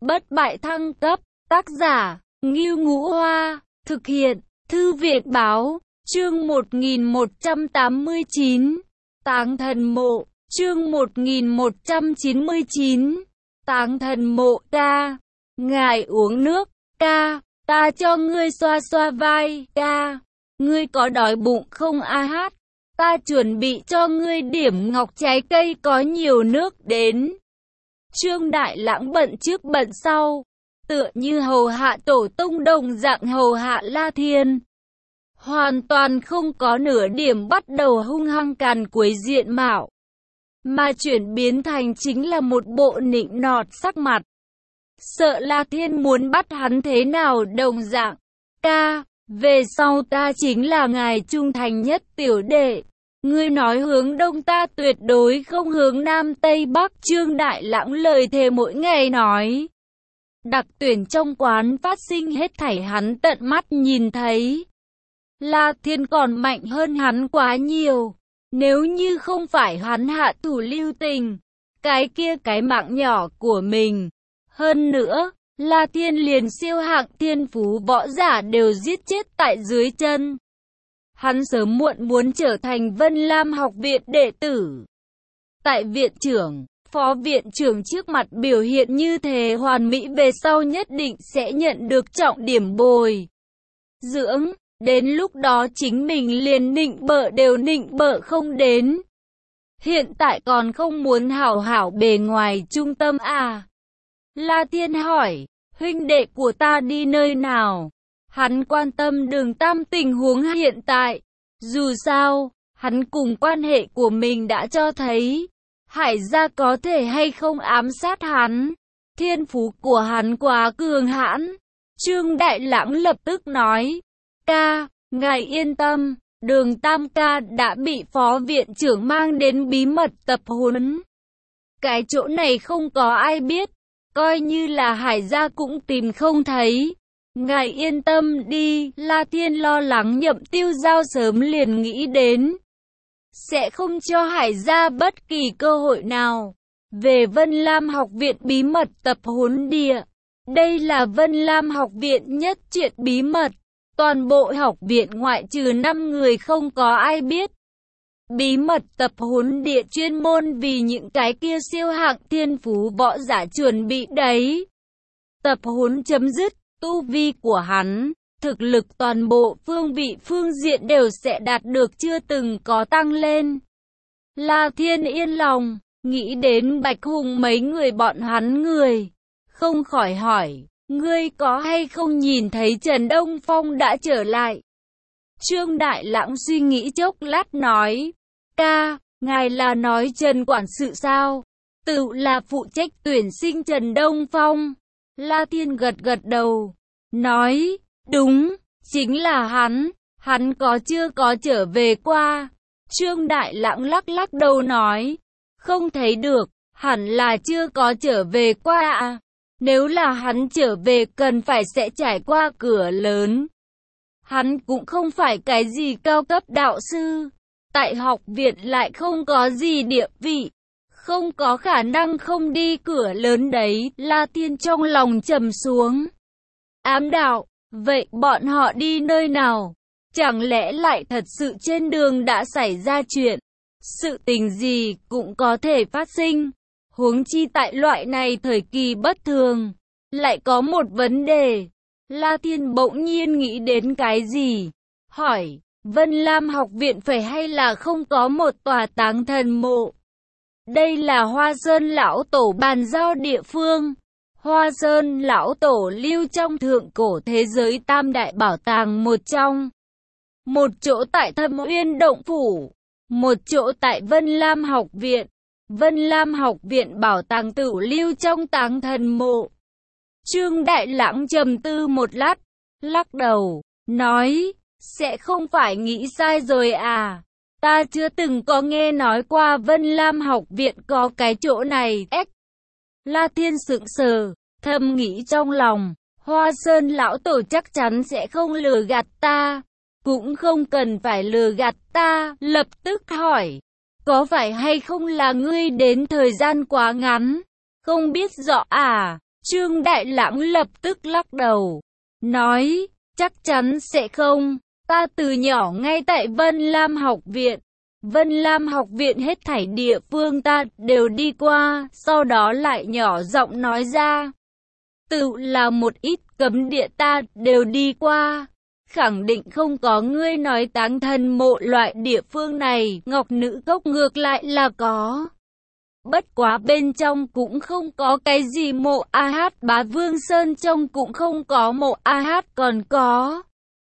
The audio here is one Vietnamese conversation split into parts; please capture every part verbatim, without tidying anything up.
bất bại thăng cấp, tác giả, Ngưu Ngũ Hoa, thực hiện, Thư viện Báo, chương một nghìn một trăm tám mươi chín, Táng Thần Mộ, chương một nghìn một trăm chín mươi chín, Táng Thần Mộ. Ca, ngài uống nước. Ca, ta cho ngươi xoa xoa vai. Ca, ngươi có đói bụng không? A hát, ta chuẩn bị cho ngươi điểm ngọc trái cây có nhiều nước đến. Trương Đại Lãng bận trước bận sau, tựa như hầu hạ tổ tông đồng dạng hầu hạ La Thiên. Hoàn toàn không có nửa điểm bắt đầu hung hăng càn quấy diện mạo, mà chuyển biến thành chính là một bộ nịnh nọt sắc mặt. Sợ La Thiên muốn bắt hắn thế nào đồng dạng. Ca, về sau ta chính là ngài trung thành nhất tiểu đệ. Ngươi nói hướng đông ta tuyệt đối không hướng nam tây bắc. Trương Đại Lãng lời thề mỗi ngày nói. Đặc tuyển trong quán phát sinh hết thảy hắn tận mắt nhìn thấy. La Thiên còn mạnh hơn hắn quá nhiều. Nếu như không phải hắn hạ thủ lưu tình, cái kia cái mạng nhỏ của mình. Hơn nữa, La Thiên liền siêu hạng thiên phú võ giả đều giết chết tại dưới chân. Hắn sớm muộn muốn trở thành Vân Lam học viện đệ tử. Tại viện trưởng, phó viện trưởng trước mặt biểu hiện như thế hoàn mỹ, về sau nhất định sẽ nhận được trọng điểm bồi dưỡng. Đến lúc đó chính mình liền nịnh bợ đều nịnh bợ không đến. Hiện tại còn không muốn hảo hảo bề ngoài trung tâm à? La Thiên hỏi, huynh đệ của ta đi nơi nào? Hắn quan tâm Đường Tam tình huống hiện tại. Dù sao, hắn cùng quan hệ của mình đã cho thấy, Hải gia có thể hay không ám sát hắn. Thiên phú của hắn quá cường hãn. Trương Đại Lãng lập tức nói, ca, ngài yên tâm, Đường Tam ca đã bị phó viện trưởng mang đến bí mật tập huấn. Cái chỗ này không có ai biết, coi như là Hải gia cũng tìm không thấy. Ngài yên tâm đi. La Thiên lo lắng Nhậm Tiêu Giao sớm liền nghĩ đến, sẽ không cho Hải gia bất kỳ cơ hội nào. Về Vân Lam học viện bí mật tập huấn địa, đây là Vân Lam học viện nhất chuyện bí mật. Toàn bộ học viện ngoại trừ năm người không có ai biết. Bí mật tập huấn địa chuyên môn vì những cái kia siêu hạng thiên phú võ giả chuẩn bị đấy. Tập huấn chấm dứt, tu vi của hắn, thực lực toàn bộ phương vị phương diện đều sẽ đạt được chưa từng có tăng lên. La Thiên yên lòng, nghĩ đến Bạch Hùng mấy người bọn hắn người, không khỏi hỏi, ngươi có hay không nhìn thấy Trần Đông Phong đã trở lại? Trương Đại Lãng suy nghĩ chốc lát nói, ca, ngài là nói Trần quản sự sao? Tự là phụ trách tuyển sinh Trần Đông Phong. La Thiên gật gật đầu, nói, đúng, chính là hắn, hắn có chưa có trở về qua? Trương Đại Lãng lắc lắc đầu nói, không thấy được, hẳn là chưa có trở về qua à? Nếu là hắn trở về cần phải sẽ trải qua cửa lớn. Hắn cũng không phải cái gì cao cấp đạo sư, tại học viện lại không có gì địa vị, không có khả năng không đi cửa lớn đấy. La Thiên trong lòng trầm xuống. Ám đạo, vậy bọn họ đi nơi nào? Chẳng lẽ lại thật sự trên đường đã xảy ra chuyện? Sự tình gì cũng có thể phát sinh. Huống chi tại loại này thời kỳ bất thường, lại có một vấn đề. La Thiên bỗng nhiên nghĩ đến cái gì? Hỏi, Vân Lam học viện phải hay là không có một tòa táng thần mộ? Đây là Hoa Sơn lão tổ bàn giao địa phương. Hoa Sơn lão tổ lưu trong thượng cổ thế giới tam đại bảo tàng một trong. Một chỗ tại Thâm Uyên Động Phủ, một chỗ tại Vân Lam học viện. Vân Lam học viện bảo tàng tự lưu trong táng thần mộ. Trương Đại Lãng trầm tư một lát, lắc đầu, nói, sẽ không phải nghĩ sai rồi à? Ta chưa từng có nghe nói qua Vân Lam học viện có cái chỗ này. Ếch! La Thiên sững sờ, thầm nghĩ trong lòng, Hoa Sơn lão tổ chắc chắn sẽ không lừa gạt ta, cũng không cần phải lừa gạt ta. Lập tức hỏi, có phải hay không là ngươi đến thời gian quá ngắn, không biết rõ à? Trương Đại Lãng lập tức lắc đầu, nói, chắc chắn sẽ không, ta từ nhỏ ngay tại Vân Lam học viện. Vân Lam học viện hết thảy địa phương ta đều đi qua, sau đó lại nhỏ giọng nói ra. Tự là một ít cấm địa ta đều đi qua. Khẳng định không có ngươi nói táng thần mộ loại địa phương này, Ngọc Nữ Cốc ngược lại là có. Bất quá bên trong cũng không có cái gì mộ A Hát, Bá Vương Sơn trong cũng không có mộ A Hát, còn có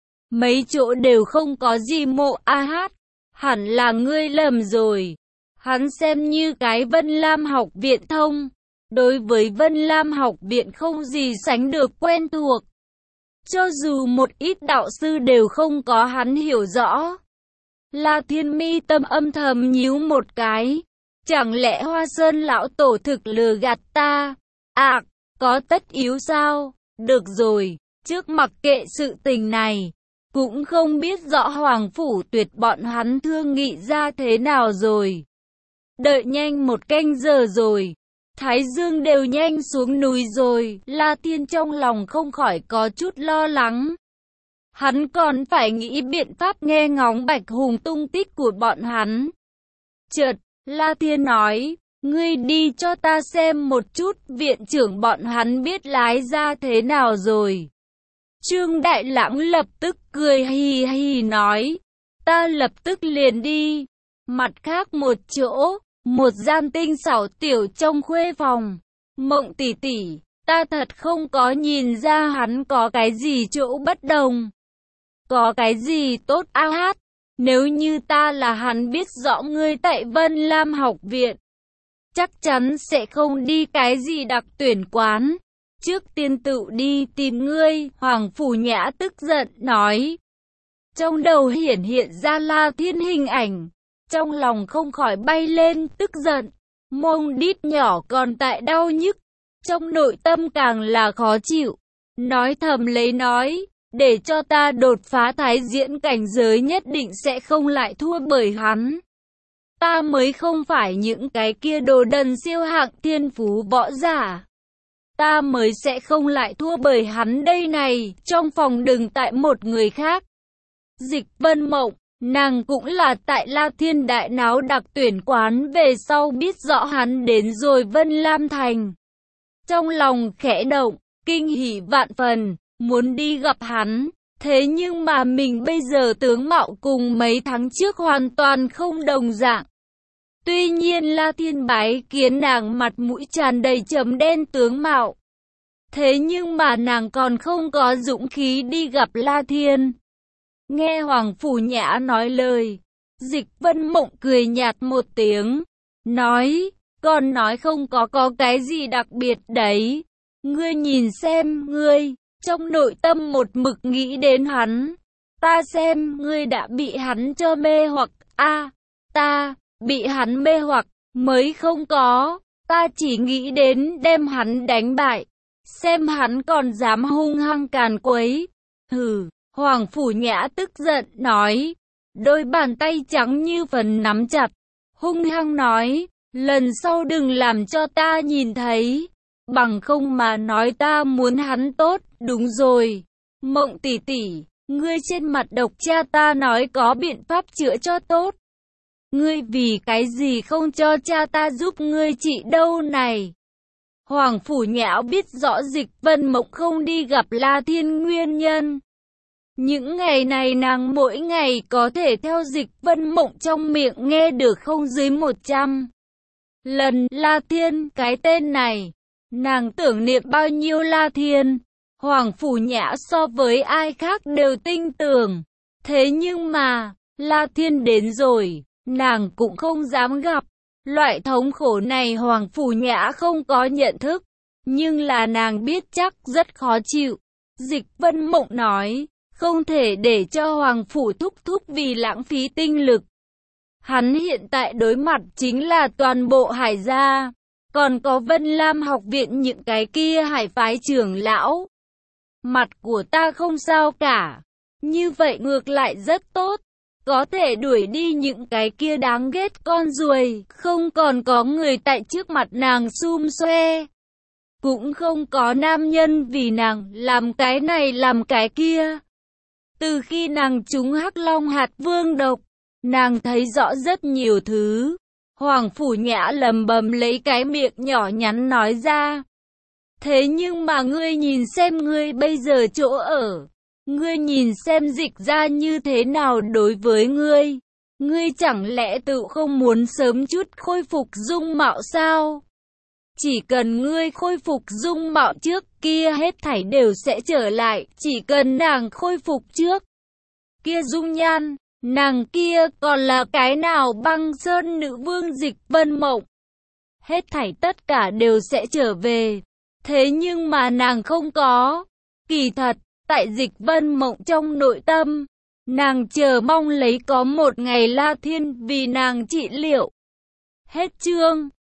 mấy chỗ đều không có gì mộ A Hát. Hẳn là ngươi lầm rồi. Hắn xem như cái Vân Lam học viện thông. Đối với Vân Lam học viện không gì sánh được quen thuộc. Cho dù một ít đạo sư đều không có hắn hiểu rõ. La Thiên mi tâm âm thầm nhíu một cái. Chẳng lẽ Hoa Sơn lão tổ thực lừa gạt ta? À, có tất yếu sao? Được rồi, trước mặc kệ sự tình này. Cũng không biết rõ Hoàng Phủ Tuyệt bọn hắn thương nghị ra thế nào rồi. Đợi nhanh một canh giờ rồi. Thái Dương đều nhanh xuống núi rồi. La Thiên trong lòng không khỏi có chút lo lắng. Hắn còn phải nghĩ biện pháp nghe ngóng Bạch Hùng tung tích của bọn hắn. Chợt, La Thiên nói, ngươi đi cho ta xem một chút viện trưởng bọn hắn biết lái ra thế nào rồi. Trương Đại Lãng lập tức cười hì hì nói, ta lập tức liền đi. Mặt khác một chỗ, một gian tinh xảo tiểu trong khuê phòng. Mộng tỷ tỷ, ta thật không có nhìn ra hắn có cái gì chỗ bất đồng. Có cái gì tốt A Hát, nếu như ta là hắn biết rõ ngươi tại Vân Lam học viện. Chắc chắn sẽ không đi cái gì đặc tuyển quán. Trước tiên tự đi tìm ngươi, Hoàng Phủ Nhã tức giận nói. Trong đầu hiển hiện ra La Thiên hình ảnh, trong lòng không khỏi bay lên tức giận, mông đít nhỏ còn tại đau nhức, trong nội tâm càng là khó chịu, nói thầm lấy nói, để cho ta đột phá thái diễn cảnh giới nhất định sẽ không lại thua bởi hắn. Ta mới không phải những cái kia đồ đần siêu hạng thiên phú võ giả. Ta mới sẽ không lại thua bởi hắn đây này, trong phòng đừng tại một người khác. Dịch Vân Mộng, nàng cũng là tại La Thiên đại náo đặc tuyển quán về sau biết rõ hắn đến rồi Vân Lam Thành. Trong lòng khẽ động, kinh hỉ vạn phần, muốn đi gặp hắn. Thế nhưng mà mình bây giờ tướng mạo cùng mấy tháng trước hoàn toàn không đồng dạng. Tuy nhiên La Thiên bái kiến nàng mặt mũi tràn đầy chấm đen tướng mạo. Thế nhưng mà nàng còn không có dũng khí đi gặp La Thiên. Nghe Hoàng Phủ Nhã nói lời, Dịch Vân Mộng cười nhạt một tiếng, nói, còn nói không có có cái gì đặc biệt đấy. Ngươi nhìn xem, ngươi, trong nội tâm một mực nghĩ đến hắn. Ta xem, ngươi đã bị hắn cho mê hoặc, a à, ta, bị hắn mê hoặc, mới không có. Ta chỉ nghĩ đến đem hắn đánh bại, xem hắn còn dám hung hăng càn quấy. Hừ, Hoàng Phủ Nhã tức giận nói, đôi bàn tay trắng như phần nắm chặt, hung hăng nói, lần sau đừng làm cho ta nhìn thấy, bằng không mà nói ta muốn hắn tốt. Đúng rồi, Mộng tỷ tỷ, ngươi trên mặt độc cha ta nói có biện pháp chữa cho tốt. Ngươi vì cái gì không cho cha ta giúp ngươi trị đâu này? Hoàng Phủ Nhã biết rõ Dịch Vân Mộng không đi gặp La Thiên nguyên nhân. Những ngày này nàng mỗi ngày có thể theo Dịch Vân Mộng trong miệng nghe được không dưới một trăm lần La Thiên, cái tên này. Nàng tưởng niệm bao nhiêu La Thiên. Hoàng Phủ Nhã so với ai khác đều tin tưởng. Thế nhưng mà, La Thiên đến rồi, nàng cũng không dám gặp. Loại thống khổ này Hoàng Phủ Nhã không có nhận thức, nhưng là nàng biết chắc rất khó chịu. Dịch Vân Mộng nói, không thể để cho Hoàng Phủ thúc thúc vì lãng phí tinh lực. Hắn hiện tại đối mặt chính là toàn bộ Hải gia, còn có Vân Lam học viện những cái kia hải phái trưởng lão. Mặt của ta không sao cả, như vậy ngược lại rất tốt. Có thể đuổi đi những cái kia đáng ghét con ruồi, không còn có người tại trước mặt nàng xum xuê. cũng không có nam nhân vì nàng làm cái này làm cái kia. Từ khi nàng trúng Hắc Long hạt vương độc, nàng thấy rõ rất nhiều thứ. Hoàng Phủ Nhã lầm bầm lấy cái miệng nhỏ nhắn nói ra. Thế nhưng mà ngươi nhìn xem ngươi bây giờ chỗ ở. Ngươi nhìn xem Dịch ra như thế nào đối với ngươi. Ngươi chẳng lẽ tự không muốn sớm chút khôi phục dung mạo sao? Chỉ cần ngươi khôi phục dung mạo trước kia hết thảy đều sẽ trở lại. Chỉ cần nàng khôi phục trước kia dung nhan, nàng kia còn là cái nào Băng Sơn nữ vương Dịch Vân Mộng. Hết thảy tất cả đều sẽ trở về. Thế nhưng mà nàng không có. Kỳ thật, tại Dịch Vân Mộng trong nội tâm, nàng chờ mong lấy có một ngày La Thiên vì nàng trị liệu. Hết chương.